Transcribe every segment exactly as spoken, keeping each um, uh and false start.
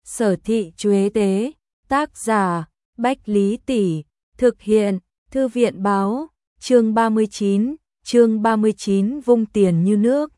Sở Thị Chuế Tế, tác giả Bách Lý Tỷ, thực hiện Thư viện báo, chương ba mươi chín, chương ba mươi chín vung tiền như nước.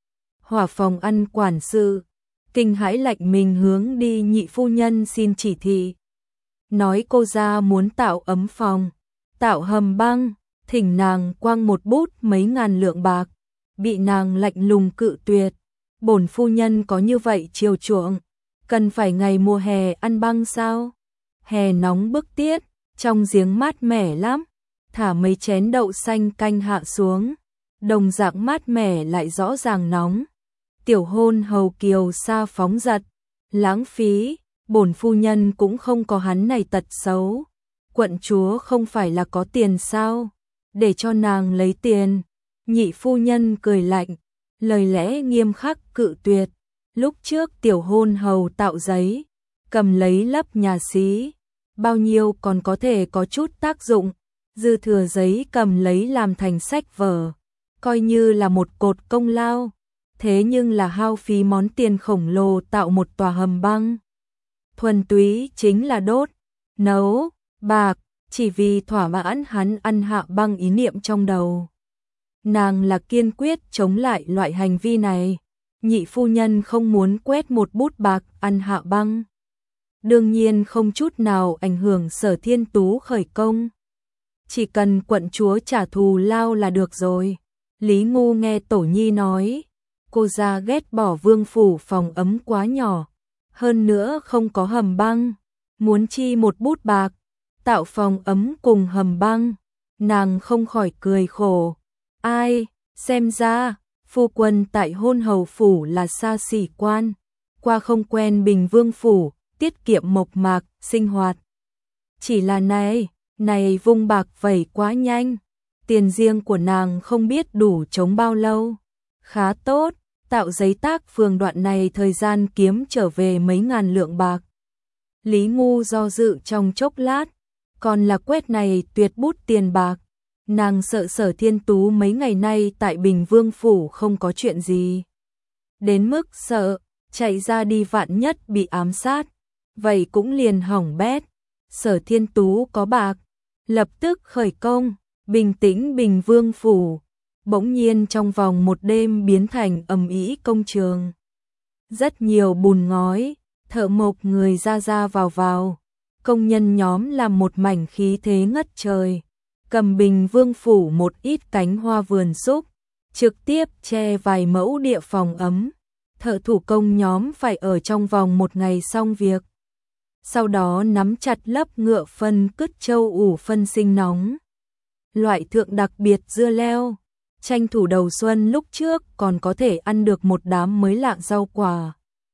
Hỏa phòng ăn quản sự, kinh hãi lạnh mình hướng đi nhị phu nhân xin chỉ thị. Nói cô ra muốn tạo ấm phòng, tạo hầm băng, thỉnh nàng quăng một bút mấy ngàn lượng bạc, bị nàng lạnh lùng cự tuyệt. Bổn phu nhân có như vậy chiều chuộng, cần phải ngày mùa hè ăn băng sao? Hè nóng bức tiết, trong giếng mát mẻ lắm, thả mấy chén đậu xanh canh hạ xuống, đồng dạng mát mẻ lại rõ ràng nóng. Tiểu hôn hầu kiều sa phóng dật, lãng phí, bổn phu nhân cũng không có hắn này tật xấu. Quận chúa không phải là có tiền sao? Để cho nàng lấy tiền. Nhị phu nhân cười lạnh, lời lẽ nghiêm khắc cự tuyệt. Lúc trước tiểu hôn hầu tạo giấy, cầm lấy lấp nhà xí, bao nhiêu còn có thể có chút tác dụng, dư thừa giấy cầm lấy làm thành sách vở, coi như là một cột công lao. Thế nhưng là hao phí món tiền khổng lồ tạo một tòa hầm băng. Thuần túy chính là đốt, nấu, bạc, chỉ vì thỏa mãn hắn ăn hạ băng ý niệm trong đầu. Nàng là kiên quyết chống lại loại hành vi này. Nhị phu nhân không muốn quét một bút bạc ăn hạ băng. Đương nhiên không chút nào ảnh hưởng Sở Thiên Tú khởi công. Chỉ cần quận chúa trả thù lao là được rồi. Lý Ngu nghe Tổ Nhi nói, cô ra ghét bỏ vương phủ phòng ấm quá nhỏ, hơn nữa không có hầm băng, muốn chi một bút bạc, tạo phòng ấm cùng hầm băng. Nàng không khỏi cười khổ. Ai, xem ra phu quân tại hôn hầu phủ là xa xỉ quan, qua không quen Bình Vương phủ, tiết kiệm mộc mạc, sinh hoạt. Chỉ là này, này vung bạc vẩy quá nhanh, tiền riêng của nàng không biết đủ chống bao lâu. Khá tốt, tạo giấy tác phường đoạn này thời gian kiếm trở về mấy ngàn lượng bạc. Lý Ngu do dự trong chốc lát, còn là quét này tuyệt bút tiền bạc. Nàng sợ Sở Thiên Tú mấy ngày nay tại Bình Vương phủ không có chuyện gì, đến mức sợ chạy ra đi vạn nhất bị ám sát, vậy cũng liền hỏng bét. Sở Thiên Tú có bạc, lập tức khởi công, bình tĩnh Bình Vương phủ, bỗng nhiên trong vòng một đêm biến thành ầm ĩ công trường. Rất nhiều bùn ngói, thợ mộc người ra ra vào vào, công nhân nhóm làm một mảnh khí thế ngất trời. Cầm Bình Vương phủ một ít cánh hoa vườn xúc, trực tiếp che vài mẫu địa phòng ấm. Thợ thủ công nhóm phải ở trong vòng một ngày xong việc. Sau đó nắm chặt lấp ngựa phân cứt châu ủ phân sinh nóng. Loại thượng đặc biệt dưa leo, tranh thủ đầu xuân lúc trước còn có thể ăn được một đám mới lạ rau quả.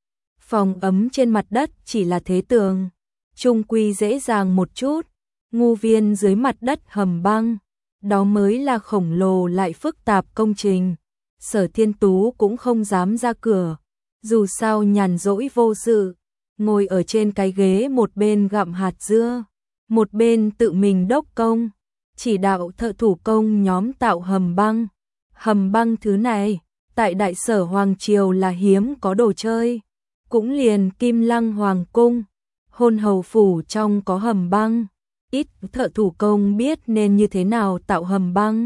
Phòng ấm trên mặt đất chỉ là thế tường, chung quy dễ dàng một chút. Ngu viên dưới mặt đất hầm băng, đó mới là khổng lồ lại phức tạp công trình. Sở Thiên Tú cũng không dám ra cửa, dù sao nhàn rỗi vô sự, ngồi ở trên cái ghế một bên gặm hạt dưa, một bên tự mình đốc công, chỉ đạo thợ thủ công nhóm tạo hầm băng. Hầm băng thứ này, tại Đại Sở Hoàng Triều là hiếm có đồ chơi, cũng liền Kim Lăng Hoàng Cung, hôn hầu phủ trong có hầm băng. Ít thợ thủ công biết nên như thế nào tạo hầm băng.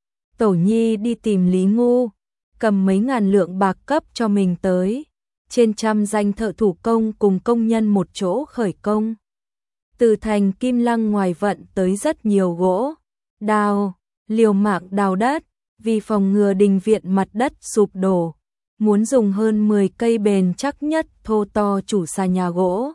Tổ Nhi đi tìm Lý Ngu, cầm mấy ngàn lượng bạc cấp cho mình tới. Trên trăm danh thợ thủ công cùng công nhân một chỗ khởi công. Từ thành Kim Lăng ngoài vận tới rất nhiều gỗ, đào, liều mạng đào đất, vì phòng ngừa đình viện mặt đất sụp đổ. Muốn dùng hơn mười cây bền chắc nhất thô to chủ xà nhà gỗ.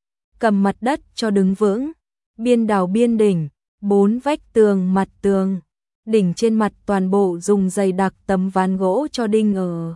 Cầm mặt đất cho đứng vững. Biên đào biên đỉnh, bốn vách tường mặt tường, đỉnh trên mặt toàn bộ dùng dày đặc tấm ván gỗ cho đinh ở.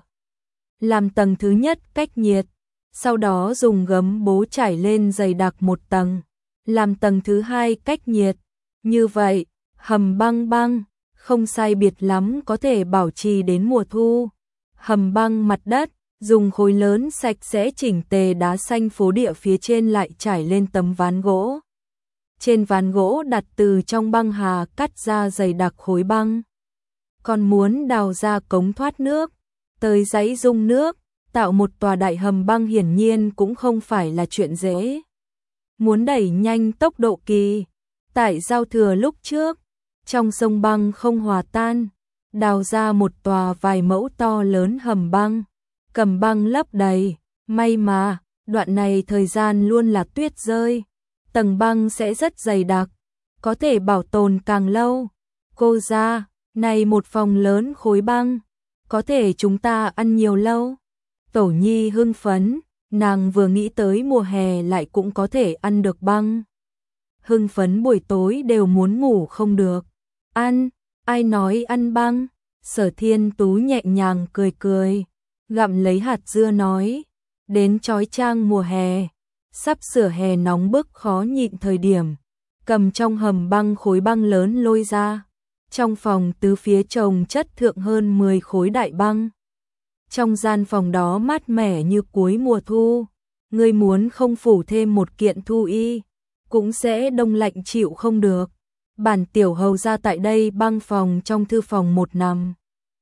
Làm tầng thứ nhất cách nhiệt, sau đó dùng gấm bố trải lên dày đặc một tầng, làm tầng thứ hai cách nhiệt. Như vậy, hầm băng băng, không sai biệt lắm có thể bảo trì đến mùa thu. Hầm băng mặt đất, dùng khối lớn sạch sẽ chỉnh tề đá xanh phố địa phía trên lại trải lên tấm ván gỗ. Trên ván gỗ đặt từ trong băng hà cắt ra dày đặc khối băng. Còn muốn đào ra cống thoát nước, tới dãy dung nước, Tạo một tòa đại hầm băng hiển nhiên cũng không phải là chuyện dễ. Muốn đẩy nhanh tốc độ kỳ, tại giao thừa lúc trước, trong sông băng không hòa tan, đào ra một tòa vài mẫu to lớn hầm băng, cầm băng lấp đầy, may mà, đoạn này thời gian luôn là tuyết rơi, tầng băng sẽ rất dày đặc, có thể bảo tồn càng lâu. Cô ra, này một phòng lớn khối băng, có thể chúng ta ăn nhiều lâu. Tổ Nhi hưng phấn, nàng vừa nghĩ tới mùa hè lại cũng có thể ăn được băng. Hưng phấn buổi tối đều muốn ngủ không được. Ăn, ai nói ăn băng? Sở Thiên Tú nhẹ nhàng cười cười, gặm lấy hạt dưa nói, đến chói chang mùa hè, sắp sửa hè nóng bức khó nhịn thời điểm, cầm trong hầm băng khối băng lớn lôi ra. Trong phòng tứ phía chồng chất thượng hơn mười khối đại băng. Trong gian phòng đó mát mẻ như cuối mùa thu, ngươi muốn không phủ thêm một kiện thu y, cũng sẽ đông lạnh chịu không được. Bản tiểu hầu ra tại đây băng phòng trong thư phòng một nằm.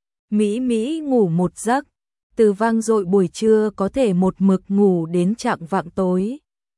Mỹ Mỹ ngủ một giấc, từ vang dội buổi trưa có thể một mực ngủ đến chạng vạng tối.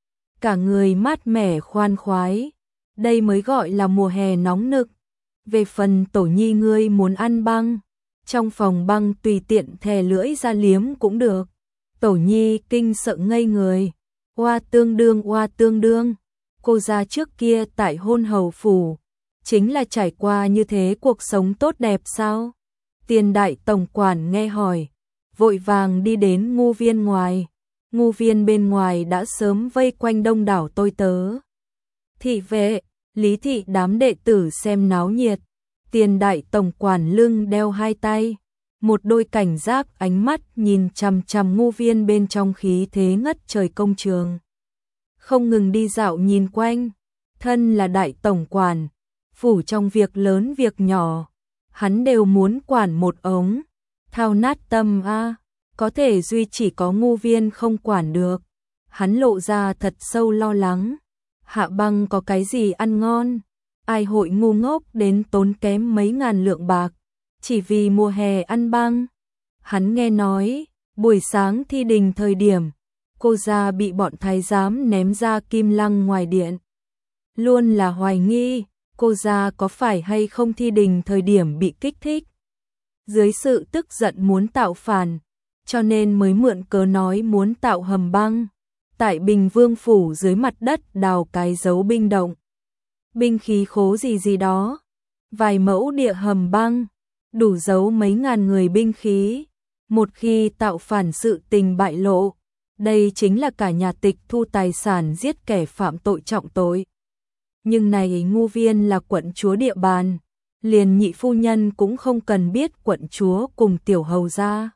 Cả người mát mẻ khoan khoái, đây mới gọi là mùa hè nóng nực. Về phần Tổ Nhi ngươi muốn ăn băng, trong phòng băng tùy tiện thè lưỡi ra liếm cũng được. Tổ Nhi kinh sợ ngây người, oa tương đương oa tương đương, cô ra trước kia tại hôn hầu phủ, chính là trải qua như thế cuộc sống tốt đẹp sao? Tiền đại tổng quản nghe hỏi, vội vàng đi đến ngu viên ngoài, ngu viên bên ngoài đã sớm vây quanh đông đảo tôi tớ. Thị vệ, lý thị đám đệ tử xem náo nhiệt, tiền đại tổng quản lưng đeo hai tay, một đôi cảnh giác ánh mắt nhìn chằm chằm ngu viên bên trong khí thế ngất trời công trường. Không ngừng đi dạo nhìn quanh, thân là đại tổng quản, phủ trong việc lớn việc nhỏ, hắn đều muốn quản một ống, thao nát tâm a, có thể duy chỉ có ngu viên không quản được. Hắn lộ ra thật sâu lo lắng, hạ băng có cái gì ăn ngon, ai hội ngu ngốc đến tốn kém mấy ngàn lượng bạc, chỉ vì mùa hè ăn băng. Hắn nghe nói, buổi sáng thi đình thời điểm, cô gia bị bọn thái giám ném ra kim lăng ngoài điện. Luôn là hoài nghi, cô gia có phải hay không thi đình thời điểm bị kích thích. Dưới sự tức giận muốn tạo phản, cho nên mới mượn cớ nói muốn tạo hầm băng. Tại Bình Vương phủ dưới mặt đất đào cái dấu binh động. Binh khí khố gì gì đó, vài mẫu địa hầm băng, đủ giấu mấy ngàn người binh khí. Một khi tạo phản sự tình bại lộ, đây chính là cả nhà tịch thu tài sản giết kẻ phạm tội trọng tội. Nhưng này ngu viên là quận chúa địa bàn, liền nhị phu nhân cũng không cần biết quận chúa cùng tiểu hầu ra.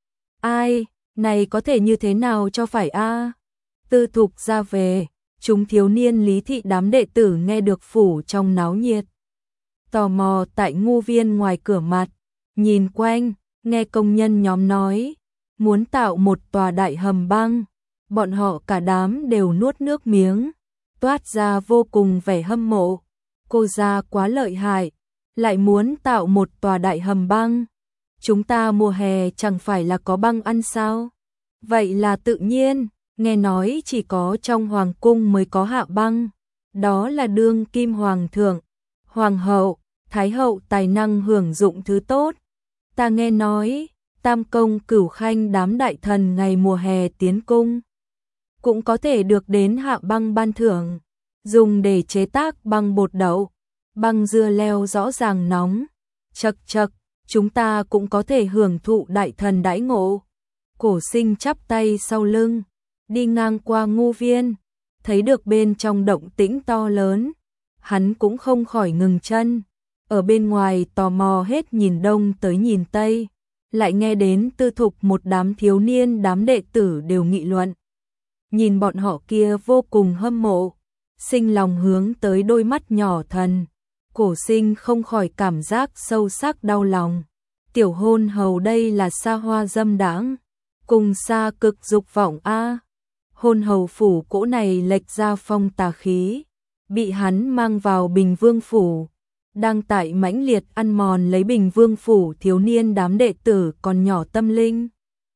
Ai, này có thể như thế nào cho phải a? Tư Thục ra về, chúng thiếu niên lý thị đám đệ tử nghe được phủ trong náo nhiệt. Tò mò tại ngu viên ngoài cửa mặt, nhìn quanh, nghe công nhân nhóm nói, muốn tạo một tòa đại hầm băng, bọn họ cả đám đều nuốt nước miếng, toát ra vô cùng vẻ hâm mộ. Cô gia quá lợi hại, lại muốn tạo một tòa đại hầm băng. Chúng ta mùa hè chẳng phải là có băng ăn sao? Vậy là tự nhiên, nghe nói chỉ có trong hoàng cung mới có hạ băng, đó là đương kim hoàng thượng, hoàng hậu, thái hậu tài năng hưởng dụng thứ tốt. Ta nghe nói, tam công cửu khanh đám đại thần ngày mùa hè tiến cung, cũng có thể được đến hạ băng ban thưởng, dùng để chế tác băng bột đậu, băng dưa leo rõ ràng nóng, chật chật, chúng ta cũng có thể hưởng thụ đại thần đãi ngộ. Cổ Sinh chắp tay sau lưng, đi ngang qua ngu viên, thấy được bên trong động tĩnh to lớn, hắn cũng không khỏi ngừng chân, ở bên ngoài tò mò hết nhìn đông tới nhìn tây, lại nghe đến Tư Thục một đám thiếu niên đám đệ tử đều nghị luận. Nhìn bọn họ kia vô cùng hâm mộ, sinh lòng hướng tới đôi mắt nhỏ thần, Cổ Sinh không khỏi cảm giác sâu sắc đau lòng. Tiểu hôn hầu đây là xa hoa dâm đãng, cùng xa cực dục vọng a. Hôn hầu phủ cỗ này lệch ra phong tà khí, bị hắn mang vào Bình Vương phủ, đang tại mãnh liệt ăn mòn lấy Bình Vương phủ thiếu niên đám đệ tử còn nhỏ tâm linh.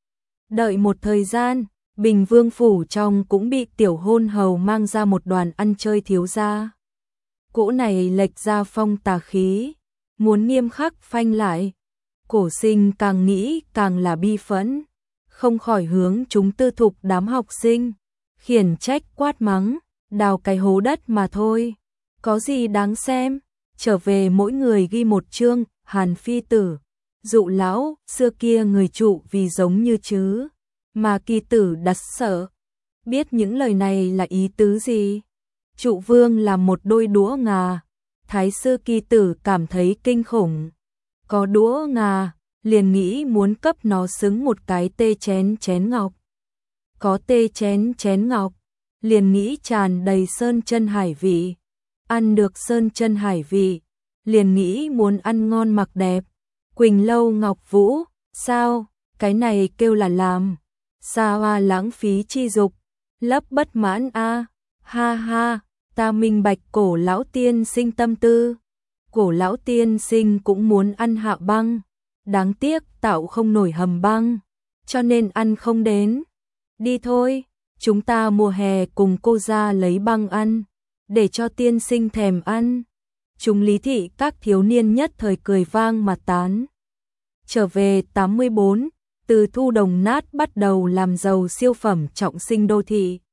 Đợi một thời gian, Bình Vương phủ trong cũng bị tiểu hôn hầu mang ra một đoàn ăn chơi thiếu gia. Cỗ này lệch ra phong tà khí, muốn nghiêm khắc phanh lại. Cổ Sinh càng nghĩ càng là bi phẫn, không khỏi hướng chúng tư thục đám học sinh, khiển trách quát mắng, đào cái hố đất mà thôi, có gì đáng xem, trở về mỗi người ghi một chương, Hàn Phi Tử, dụ lão, xưa kia người trụ vì giống như chứ, mà Kỳ Tử đặt sợ, biết những lời này là ý tứ gì. Trụ vương làm một đôi đũa ngà, Thái sư Kỳ Tử cảm thấy kinh khủng, có đũa ngà, liền nghĩ muốn cấp nó xứng một cái tê chén chén ngọc. Có tê chén chén ngọc, liền nghĩ tràn đầy sơn chân hải vị. Ăn được sơn chân hải vị, liền nghĩ muốn ăn ngon mặc đẹp. Quỳnh lâu ngọc vũ, sao, cái này kêu là làm. Sao à, lãng phí chi dục, lấp bất mãn a à. Ha ha, ta minh bạch cổ lão tiên sinh tâm tư. Cổ lão tiên sinh cũng muốn ăn hạ băng, đáng tiếc tạo không nổi hầm băng, cho nên ăn không đến. Đi thôi, chúng ta mùa hè cùng cô ra lấy băng ăn, để cho tiên sinh thèm ăn. Chúng Lý thị các thiếu niên nhất thời cười vang mà tán. Trở về tám mươi bốn, từ thu đồng nát bắt đầu làm giàu siêu phẩm trọng sinh đô thị.